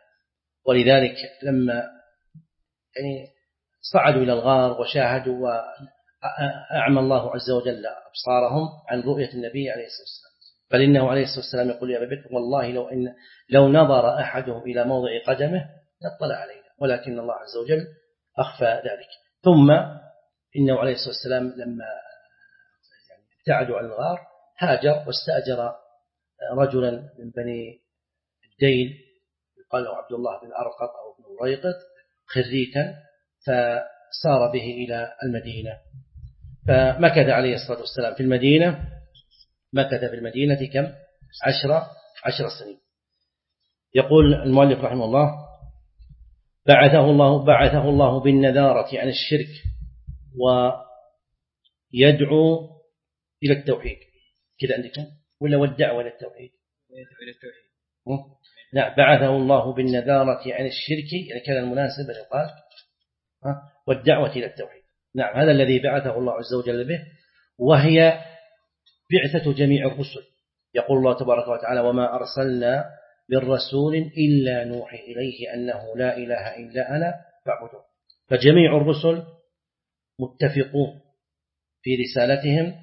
ولذلك لما يعني صعدوا إلى الغار وشاهدوا أعمى الله عز وجل أبصارهم عن رؤية النبي عليه الصلاة والسلام. بل إنه عليه الصلاة والسلام يقول يا أبا بكر والله لو نظر أحدهم إلى موضع قدمه لاطلع علينا، ولكن الله عز وجل أخفى ذلك. ثم إنه عليه الصلاة والسلام لما ابتعدوا عن الغار هاجر واستأجر رجلا من بني الديل يقال له عبد الله بن أرقط أو بن ريقط خريتا، فسار به إلى المدينة. فمكث عليه الصلاة والسلام في المدينة، مكث في المدينة كم؟ 10 سنين. يقول المؤلف رحمه الله بعثه الله بالنذارة عن الشرك ويدعو إلى التوحيد. كذا عندكم ولا والدعوة إلى التوحيد؟ نعم، بعثه الله بالنذارة عن الشرك، يعني كان المناسب أن يقال والدعوة إلى التوحيد. نعم، هذا الذي بعثه الله عز وجل به، وهي بعثة جميع الرسل. يقول الله تبارك وتعالى وما أرسلنا بالرسول إلا نوحي إليه أنه لا إله إلا أنا فاعبدون. فجميع الرسل متفقون في رسالتهم،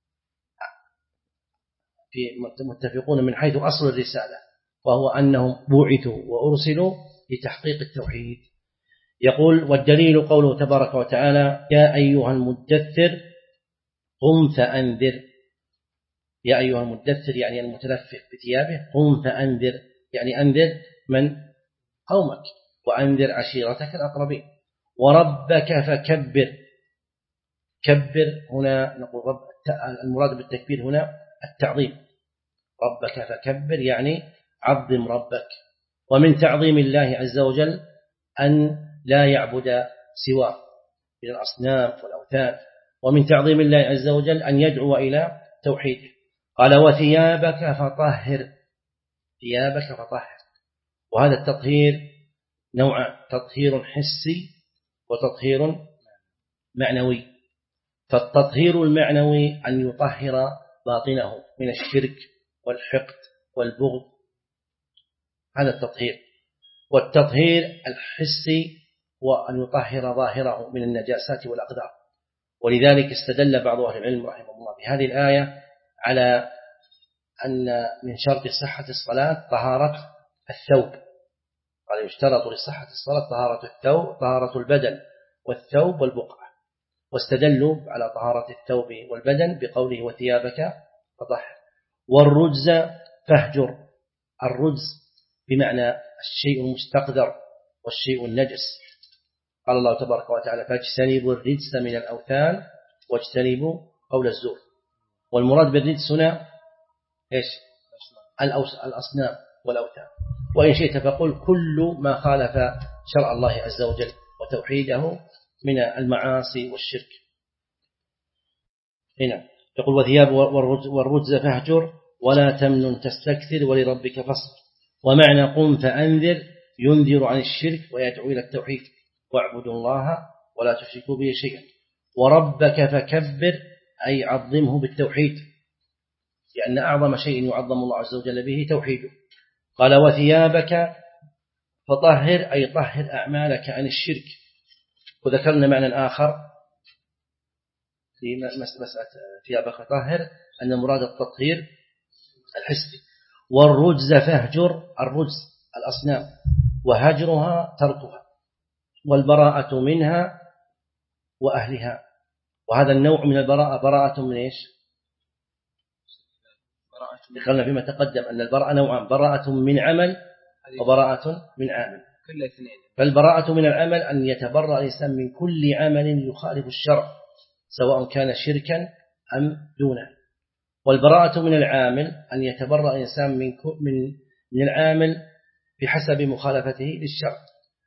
متفقون من حيث أصل الرسالة، وهو أنهم بعثوا وأرسلوا لتحقيق التوحيد. يقول والدليل قوله تبارك وتعالى يا أيها المدثر قم فأنذر. يا أيها المدثر يعني المتلفف بثيابه، قم فأنذر يعني أنذر من؟ قومك، وأنذر عشيرتك الأقربين. وربك فكبر. كبر هنا نقول المراد بالتكبير هنا التعظيم. ربك فكبر يعني عظم ربك. ومن تعظيم الله عز وجل أن لا يعبد سواه من الأصنام والأوثان، ومن تعظيم الله عز وجل أن يدعو إلى توحيده. قال وثيابك فطهر. ثيابك فطهر، وهذا التطهير نوعان: تطهير حسي وتطهير معنوي. فالتطهير المعنوي أن يطهر باطنه من الشرك والحقد والبغض، هذا التطهير. والتطهير الحسي وأن يطهر ظاهره من النجاسات والأقدار. ولذلك استدل بعض أهل العلم رحمه الله بهذه الآية على أن من شرط صحة الصلاة طهارة الثوب. قال يشترط لصحة الصلاة طهارة الثوب، طهارة البدن والثوب والبقعة. واستدلوا على طهارة الثوب والبدن بقوله وثيابك فطهر. والرجز فاهجر. الرجز بمعنى الشيء المستقذر والشيء النجس. قال الله تبارك وتعالى فاجتنبوا الرجس من الأوثان واجتنبوا قول الزور. والمراد بالرجس هنا إيش؟ الأصنام والأوثان. وإن شئت فقل كل ما خالف شرع الله عز وجل وتوحيده من المعاصي والشرك. هنا يقول وثياب والرجز فاهجر ولا تمنن تستكثر ولربك فاصبر. ومعنى قم فأنذر ينذر عن الشرك ويدعو إلى التوحيد واعبدوا الله ولا تشركوا به شيئا. وربك فكبر أي عظمه بالتوحيد، لأن أعظم شيء يعظم الله عز وجل به توحيده. قال وثيابك فطهر أي طهر أعمالك عن الشرك. وذكرنا معنى آخر في مسألة ثيابك فطهر أن مراد التطهير الحسي. والرجز فاهجر. الرجز الأصنام، وهجرها تركها، والبراءة منها وأهلها. وهذا النوع من البراءة براءة من إيش؟ دخلنا فيما تقدم أن البراءة نوعان: براءة من عمل وبراءة من عامل. فالبراءة من العمل أن يتبرأ الإنسان من كل عمل يخالف الشرع سواء كان شركا أم دونه. والبراءة من العامل أن يتبرأ الإنسان من العامل بحسب مخالفته للشرع.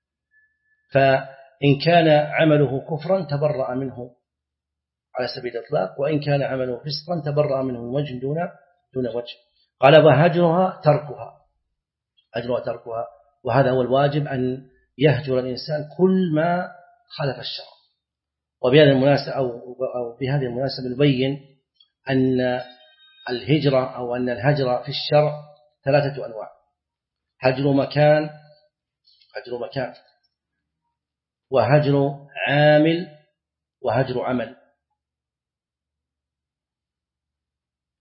فإن كان عمله كفرا تبرأ منه على سبيل الإطلاق، وإن كان عمله فسقا تبرأ منه من وجه دون وجه. قال وهجرها تركها. هجرها تركها، وهذا هو الواجب أن يهجر الإنسان كل ما خالف الشرع. وبهذه المناسبة أو بهذه المناسبة نبين أن الهجرة أو أن الهجر في الشرع 3 أنواع: هجر مكان، وهجر عامل، وهجر عمل.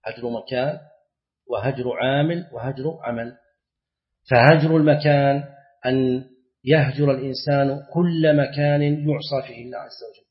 هجر مكان وهجر عامل وهجر عمل. فهجر المكان أن يهجر الإنسان كل مكان يعصى فيه الله عز وجل،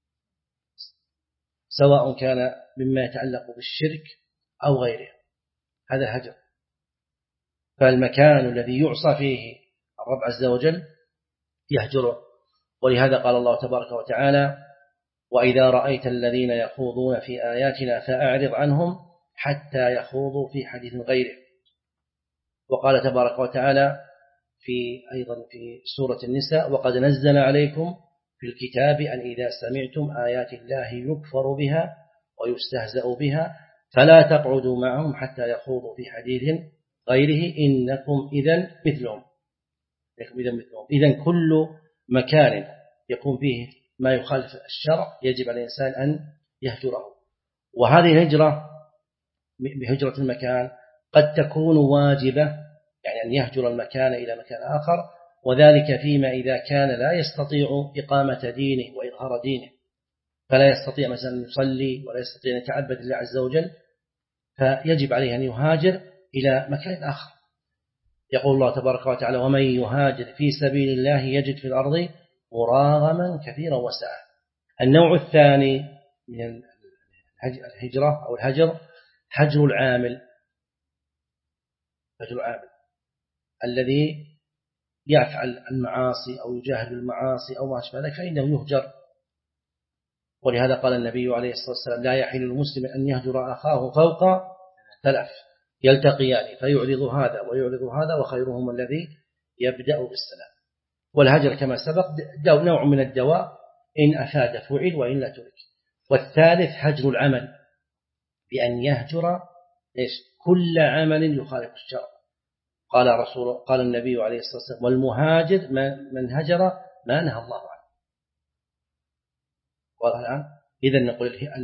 سواء كان مما يتعلق بالشرك أو غيره، هذا هجر. فالمكان الذي يعصى فيه الرب عز وجل يهجره. ولهذا قال الله تبارك وتعالى: وإذا رأيت الذين يخوضون في آياتنا فأعرض عنهم حتى يخوضوا في حديث غيره. وقال تبارك وتعالى أيضا في سورة النساء: وقد نزل عليكم في الكتاب أن إذا سمعتم آيات الله يكفر بها ويستهزأ بها فلا تقعدوا معهم حتى يخوضوا في حديث غيره إنكم إذن مثلهم. إذن كل مكان يكون فيه ما يخالف الشرع يجب على الإنسان أن يهجره. وهذه الهجرة بهجرة المكان قد تكون واجبة، يعني أن يهجر المكان إلى مكان آخر، وذلك فيما إذا كان لا يستطيع إقامة دينه وإظهار دينه، فلا يستطيع مثلا أن يصلي ولا يستطيع أن يتعبد الله عز وجل، فيجب عليه أن يهاجر إلى مكان آخر. يقول الله تبارك وتعالى: ومن يهاجر في سبيل الله يجد في الأرض مراغما كثيرا وسعة. النوع الثاني من الهجرة أو الهجر هجر العامل. هجر العامل الذي يفعل المعاصي أو يجاهد المعاصي أو ما أشبه ذلك فإنه يهجر. ولهذا قال النبي عليه الصلاة والسلام: لا يحل المسلم أن يهجر أخاه فوق 3 يلتقيان فيعرض هذا ويعرض هذا وخيرهم الذي يبدأ بالسلام. والهجر كما سبق نوع من الدواء، إن أفاد فعل وإن لا ترك. والثالث هجر العمل، بأن يهجر كل عمل يخالف الشرع. قال النبي عليه الصلاة والسلام: والمهاجر من هجر ما نهى الله عنه. واضح الآن؟ إذن نقول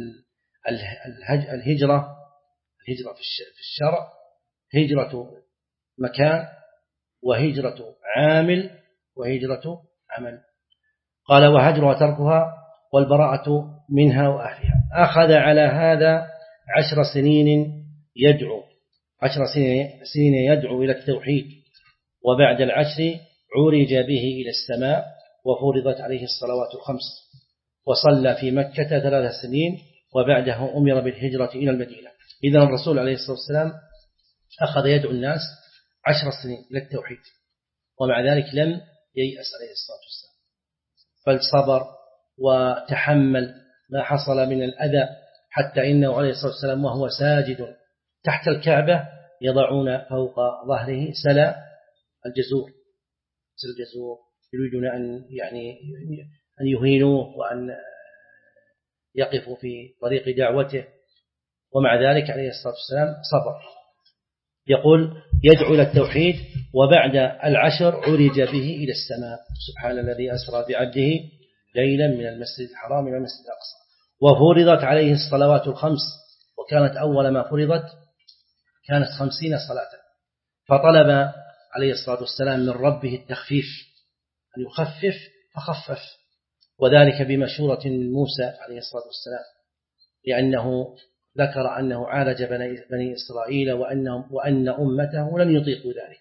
الهجرة في الشرع هجرة مكان وهجرة عامل وهجرة عمل. قال: وهجرها تركها والبراءة منها وأهلها. أخذ على هذا 10 سنين يدعو 10 سنين يدعو إلى التوحيد، وبعد 10 عرج به إلى السماء وفرضت عليه الصلوات 5، وصلى في مكة 3 سنين، وبعده أمر بالهجرة إلى المدينة. إذن الرسول عليه الصلاة والسلام أخذ يدعو الناس 10 سنين إلى التوحيد، ومع ذلك لم ييأس عليه الصلاة والسلام، بل صبر وتحمل ما حصل من الأذى، حتى إنه عليه الصلاة والسلام وهو ساجد تحت الكعبة يضعون فوق ظهره سلا الجزور، يريدون أن يهينوه وأن يقفوا في طريق دعوته، ومع ذلك عليه الصلاة والسلام صبر. يقول: يدعو إلى التوحيد، وبعد 10 عرج به إلى السماء. سبحان الذي أسرى بعبده ليلا من المسجد الحرام إلى المسجد الأقصى، وفرضت عليه الصلوات 5، وكانت أول ما فرضت كانت 50 صلاة. فطلب عليه الصلاة والسلام من ربه التخفيف، أن يخفف فخفف، وذلك بمشورة من موسى عليه الصلاة والسلام، لأنه ذكر أنه عالج بني إسرائيل وأن أمته لم يطيقوا ذلك،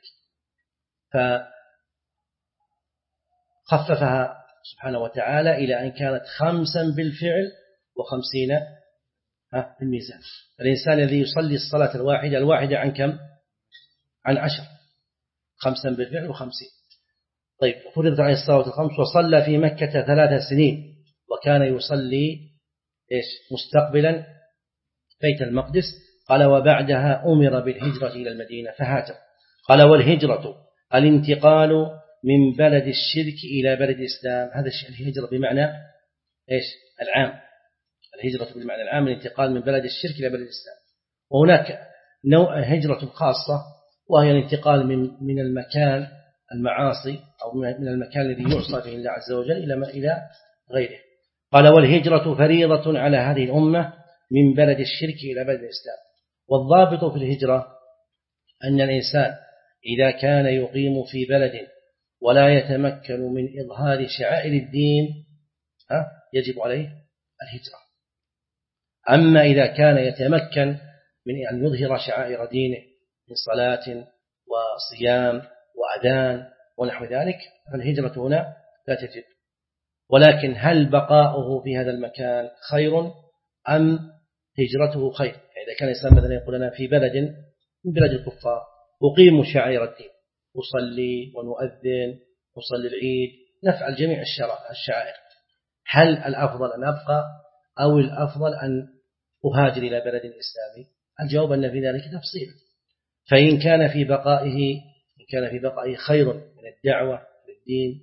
فخففها سبحانه وتعالى إلى أن كانت 5 بالفعل و50 بالميزان. الإنسان الذي يصلي الصلاة الواحدة عن كم؟ عن 10، 5 بالفعل و50. طيب، فرضت عليه الصلاة 5، وصلى في مكة 3 سنين، وكان يصلي مستقبلا بيت المقدس. قال: وبعدها أمر بالهجرة إلى المدينة فهاجر. قال: والهجرة الانتقال من بلد الشرك إلى بلد الإسلام. هذا الهجرة بمعنى العام. الهجرة بالمعنى العام الانتقال من بلد الشرك إلى بلد الإسلام. وهناك نوع هجرة خاصة، وهي الانتقال من المكان المعاصي أو من المكان الذي يعصى به الله عز وجل إلى غيره. قال: والهجرة فريضة على هذه الأمة من بلد الشرك إلى بلد الإسلام. والضابط في الهجرة أن الإنسان إذا كان يقيم في بلد ولا يتمكن من إظهار شعائر الدين يجب عليه الهجرة. أما إذا كان يتمكن من أن يظهر شعائر دينه من صلاة وصيام وأذان ونحو ذلك، فالهجرة هنا لا تجب. ولكن هل بقاؤه في هذا المكان خير أم هجرته خير؟ يعني إذا كان الإنسان مثلا يقول أنا في بلد من بلاد الكفار أقيم شعائر الدين، أصلي ونؤذن، أصلي العيد، نفعل جميع الشعائر، هل الأفضل أن أبقى أو الأفضل أن أهاجر إلى بلد إسلامي؟ الجواب أن في ذلك تفصيل. فإن كان في بقائه خير من الدعوة للدين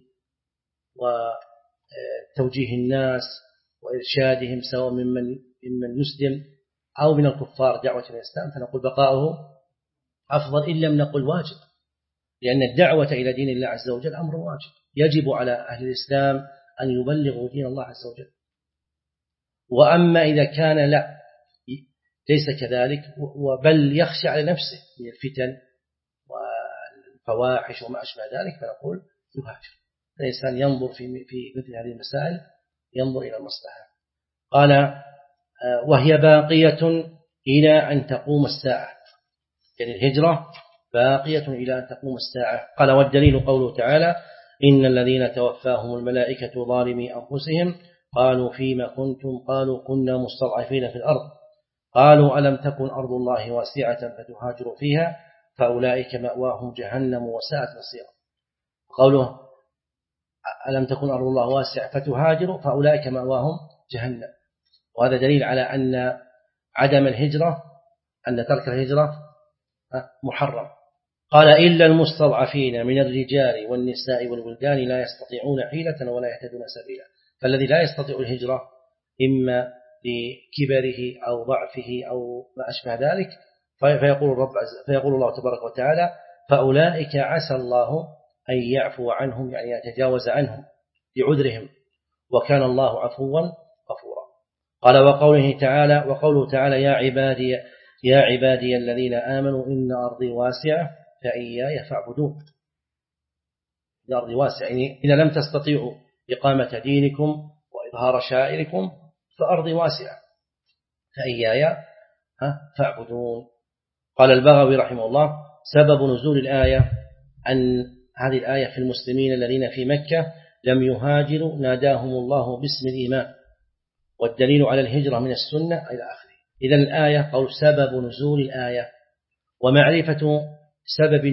وتوجيه الناس وإرشادهم سواء ممن يسلم أو من الكفار دعوة الإسلام، فنقول بقاؤه أفضل، إن لم نقل واجب، لأن الدعوة إلى دين الله عز وجل أمر واجب، يجب على أهل الإسلام أن يبلغوا دين الله عز وجل. وأما إذا كان ليس كذلك بل يخشى على نفسه من الفتن والفواحش وما أشبه ذلك، فنقول يهاجر. الإنسان ينظر في مثل هذه المسائل، ينظر إلى المصلحة. قال وهي باقية إلى أن تقوم الساعة، يعني الهجرة باقية إلى أن تقوم الساعة. قال والدليل قوله تعالى إن الذين توفاهم الملائكة ظالمي أنفسهم قالوا فيما كنتم قالوا كنا مستضعفين في الأرض قالوا ألم تكن أرض الله واسعة فتهاجروا فيها فأولئك مأواهم جهنم وساءت مصيرا. قوله ألم تكن أرض الله واسعة فتهاجروا فأولئك مأواهم جهنم، وهذا دليل على أن عدم الهجرة، أن ترك الهجرة محرم. قال إلا المستضعفين من الرجال والنساء والولدان لا يستطيعون حيلة ولا يهتدون سبيلا. فالذي لا يستطيع الهجرة إما لكبره أو ضعفه أو ما أشبه ذلك فيقول الله تبارك وتعالى فأولئك عسى الله أن يعفو عنهم، يعني يتجاوز عنهم لعذرهم، وكان الله عفوا غفورا. قال وقوله تعالى يا عبادي الذين آمنوا إن أرضي واسعة فإياي فاعبدون. الأرض واسعة، يعني إذا لم تستطيعوا إقامة دينكم وإظهار شائركم فأرضي واسعة فإياي فاعبدون. قال البغوي رحمه الله سبب نزول الآية أن هذه الآية في المسلمين الذين في مكة لم يهاجروا ناداهم الله باسم الإيمان، والدليل على الهجرة من السنة إلى آخره. إذن الآية قول سبب نزول الآية، ومعرفة سبب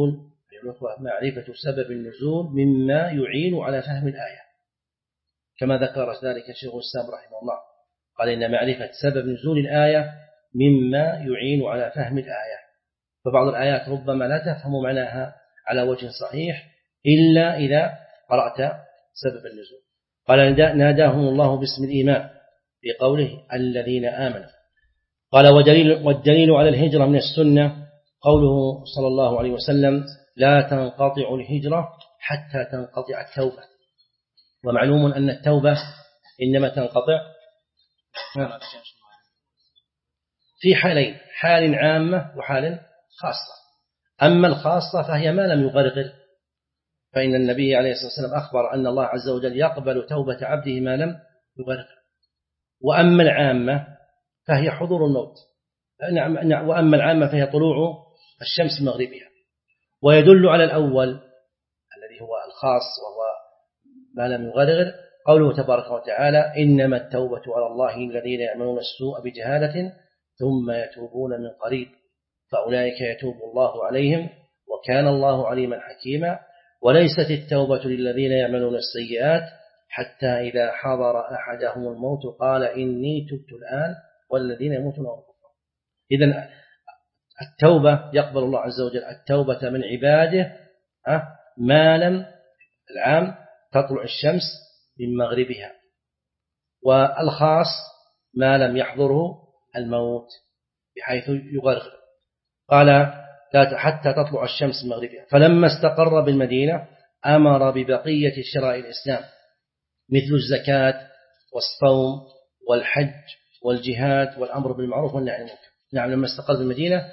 النزول مما يعين على فهم الآية، كما ذكر ذلك شيخ الإسلام رحمه الله، قال إن معرفة سبب نزول الآية مما يعين على فهم الآية. فبعض الآيات ربما لا تفهم معناها على وجه صحيح إلا إذا قرأت سبب النزول. قال ناداهم الله باسم الإيمان في قوله الذين آمنوا. قال والدليل على الهجرة من السنة قوله صلى الله عليه وسلم لا تنقطع الهجرة حتى تنقطع التوبة. ومعلوم أن التوبة إنما تنقطع في حالين، حال عامة وحال خاصة. أما الخاصة فهي ما لم يغرغر، فإن النبي عليه الصلاة والسلام أخبر أن الله عز وجل يقبل توبة عبده ما لم يغرغر. وأما العامة فهي حضور الموت، وأما العامة فهي طلوع الشمس مغربها. ويدل على الأول الذي هو الخاص وهو ما لم يغرغر قوله تبارك وتعالى إنما التوبة على الله الذين يعملون السوء بجهالة ثم يتوبون من قريب فأولئك يتوب الله عليهم وكان الله عليما حكيما. وليست التوبة للذين يعملون السيئات حتى إذا حضر أحدهم الموت قال إني تبت الآن والذين يموتون وهم كفار. إذن التوبة يقبل الله عز وجل التوبة من عباده ما لم العام تطلع الشمس من مغربها، والخاص ما لم يحضره الموت بحيث يغرغر. قال حتى تطلع الشمس من مغربها. فلما استقر بالمدينة أمر ببقية شرائع الإسلام مثل الزكاة والصوم والحج والجهاد والأمر بالمعروف والنهي عن المنكر. نعم، لما استقر بالمدينة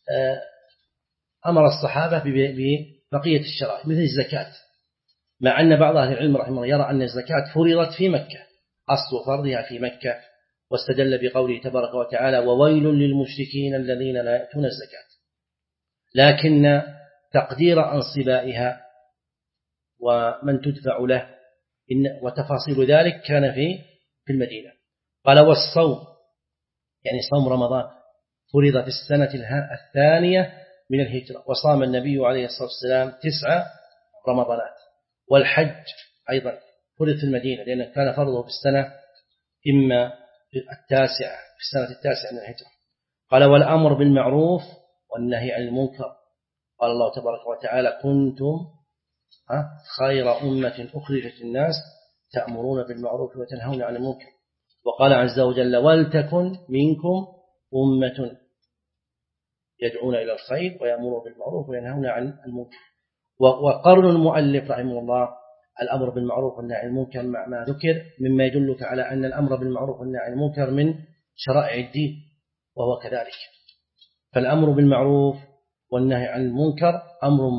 أمر الصحابة ببقية الشرائع مثل الزكاة، مع أن بعض أهل العلم رحمه الله يرى أن الزكاة فرضت في مكة، أصل فرضها في مكة، واستدل بقوله تبارك وتعالى وويل للمشركين الذين لا يأتون الزكاة. لكن تقدير أنصبائها ومن تدفع له وتفاصيل ذلك كان في المدينة. قال والصوم يعني صوم رمضان فرض في السنة الثانية من الهجرة، وصام النبي عليه الصلاة والسلام 9 رمضانات. والحج أيضا فرض في المدينة لأنه كان فرضه في السنة إما في السنة التاسعة من الهجرة. قال والأمر بالمعروف والنهي عن المنكر. قال الله تبارك وتعالى كنتم خير أمة أخرجت الناس تأمرون بالمعروف وتنهون عن المنكر. وقال عز وجل ولتكن منكم أمة يدعون إلى الخير ويأمرون بالمعروف وينهون عن المنكر. وقرن المؤلف رحمه الله الأمر بالمعروف والنهي عن المنكر مع ما ذكر مما يدلك على أن الأمر بالمعروف والنهي عن المنكر من شرائع الدين، وهو كذلك. فالأمر بالمعروف والنهي عن المنكر أمر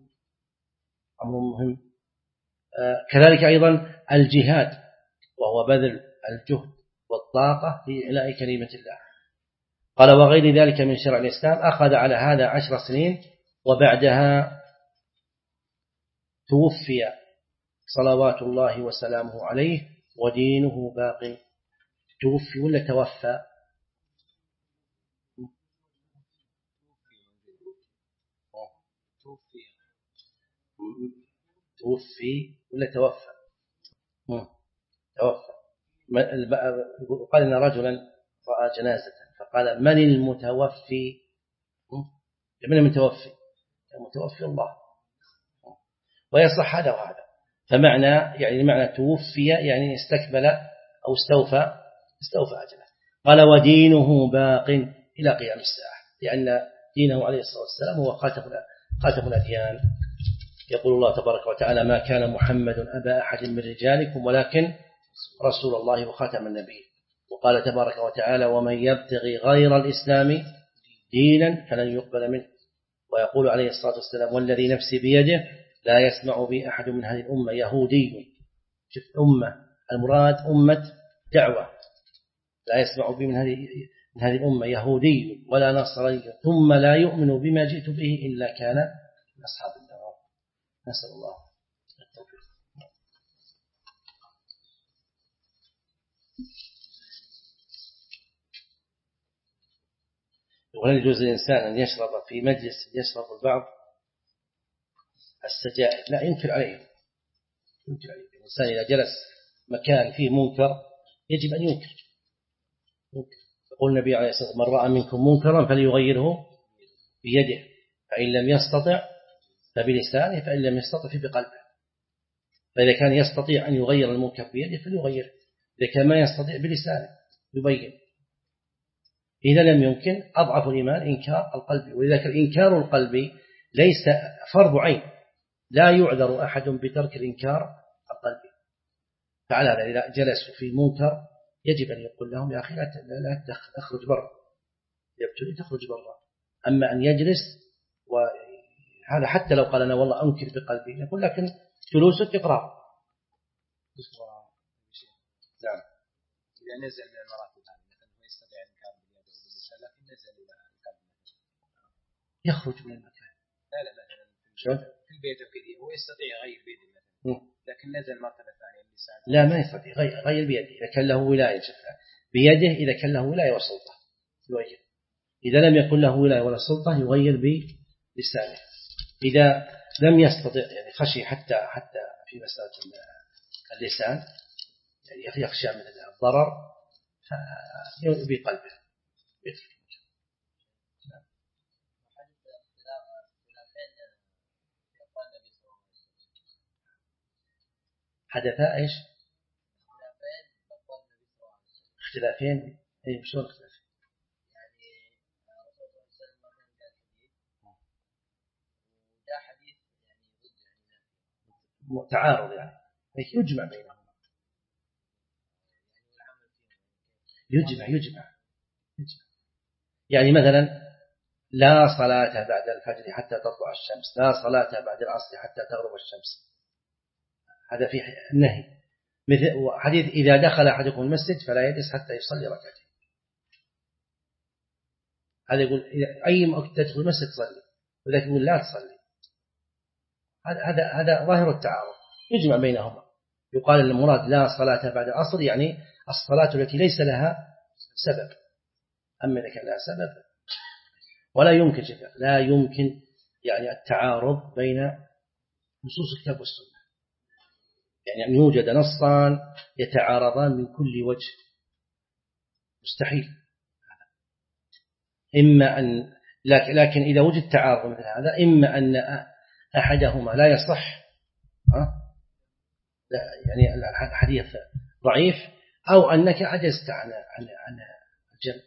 مهم. كذلك أيضا الجهاد، وهو بذل الجهد والطاقة في إعلاء كلمة الله. قال وغير ذلك من شرع الإسلام أخذ على هذا 10 سنين، وبعدها توفي صلوات الله وسلامه عليه ودينه باقي. توفي ولا توفى؟ توفي ولا توفى؟ توفى. قال إن رجلا رأى جنازة فقال من المتوفي؟ من المتوفي؟ المتوفي الله. ويصح هذا وهذا. فمعنى يعني معنى توفي يعني استكمل أو استوفى أجله. قال ودينه باق إلى قيام الساعة، لأن دينه عليه الصلاة والسلام هو خاتم الأديان. يقول الله تبارك وتعالى ما كان محمد أبا أحد من رجالكم ولكن رسول الله وخاتم النبي. وقال تبارك وتعالى ومن يبتغي غير الإسلام دينا فلن يقبل منه. ويقول عليه الصلاة والسلام والذي نفسي بيده لا يسمع بي أحد من هذه الأمة يهودي. شوف أمة، المراد أمة دعوة. لا يسمع بي من هذه الأمة يهودي ولا نصراني ثم لا يؤمن بما جئت به إلا كان من أصحاب النار. نسأل الله التوفيق. وهل يجوز للإنسان أن يشرب في مجلس يشرب البعض السجائر؟ لا، ينكر عليه. الإنسان إذا جلس مكان فيه منكر يجب أن ينكر. يقول النبي عليه الصلاة والسلام من رأى منكم منكرا فليغيره بيده فإن لم يستطع فبلسانه فإن لم يستطع فبقلبه. فإذا كان يستطيع أن يغير المنكر بيده فليغيره، إذا كان ما يستطيع بلسانه يبين. إذا لم يمكن أضعف الإيمان إنكار القلب، ولذلك الإنكار القلبي ليس فرض عين، لا يعذر أحد بترك الإنكار القلبي. فعلى هذا إذا جلسوا في منكر يجب أن يقول لهم يا أخي لا تخرج برا، يبتلي تخرج برا. أما أن يجلس وهذا حتى لو قال أنا والله أنكر بقلبي يقول لكن جلوسك إقرار. نعم. إذا نزل من المراتب مثلا هو يستطيع الإنكار باليد وباللسان لكن نزل إلى القلب يخرج من المكان. لا مثلا في البيت وكذا هو يستطيع يغير بيده مثلا لكن نزل مرتبة ثانية اللسان. لا ما يستطيع غير بيده إذا كان له ولاية بيده، إذا كان له ولاية وسلطة يغير. إذا لم يكن له ولاية ولا سلطة يغير بلسانه. إذا لم يستطع يعني خشي حتى في مسألة اللسان يعني يخشى من الضرر بقلبه. حدث ايش؟ اختلافين. اي شلون اختلاف؟ يعني الرسول صلى الله عليه وسلم ما كان قال حديث وجاء حديث يعني ضد تعارض يعني يجمع بينهم. يجمع يعني مثلا لا صلاة بعد الفجر حتى تطلع الشمس، لا صلاة بعد العصر حتى تغرب الشمس، هذا في النهي. مثل حديث إذا دخل أحدكم المسجد فلا يجلس حتى يصلي ركعتين. هذا يقول أي وقت تدخل المسجد تصلي، وذلك يقول لا تصلي. هذا ظاهر التعارض يجمع بينهما. يقال المراد لا صلاة بعد العصر يعني الصلاة التي ليس لها سبب، أما إذا كان لها سبب ولا يمكن شفاء، لا يمكن يعني التعارض بين نصوص الكتاب والسنة، يعني أن يوجد نصان يتعارضان من كل وجه مستحيل. إما أن لكن إذا وجد تعارض مثل هذا إما أن أحدهما لا يصح لا يعني الحديث ضعيف أو أنك عجزت عن الجمع.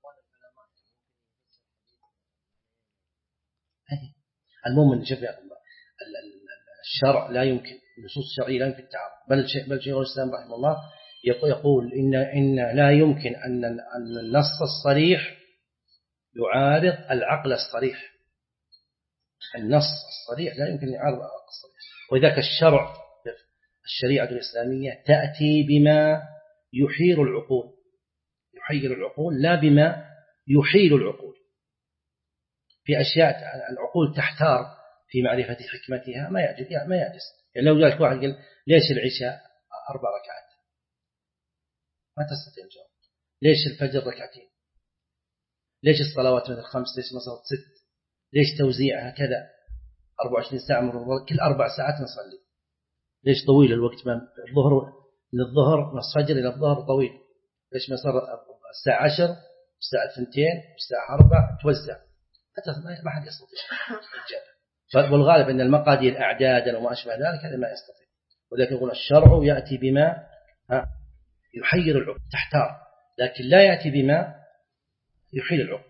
المؤمن شفاء الشرع لا يمكن، النصوص الشرعية لا يمكن التعارض، بل شيخ الإسلام رحمه الله يقول إن لا يمكن أن النص الصريح يعارض العقل الصريح. النص الصريح لا يمكن يعارض العقل الصريح، وذاك الشريعة الإسلامية تأتي بما يحير العقول لا بما يحيل العقول. في أشياء العقول تحتار في معرفة حكمتها ما يعجز. يعني لو جاءك واحد قال ليش العشاء 4 ركعات ما تستطيع الجواب. ليش الفجر ركعتين؟ ليش الصلوات مثل 5 ليش مثلا 6؟ ليش توزيعها كذا 24 ساعة كل 4 ساعات نصلي؟ ليش طويل الوقت من الظهر من الفجر إلى الظهر طويل؟ ليش ما صار الساعة 10 الساعة 2 الساعة 4 توزع؟ ما حد يستطيع الإجابة. والغالب أن المقادير أعدادا وما أشبه ذلك هذا ما يستطيع. ولكن يقول الشرع يأتي بما يحير العقل تحتار، لكن لا يأتي بما يحيل العقل.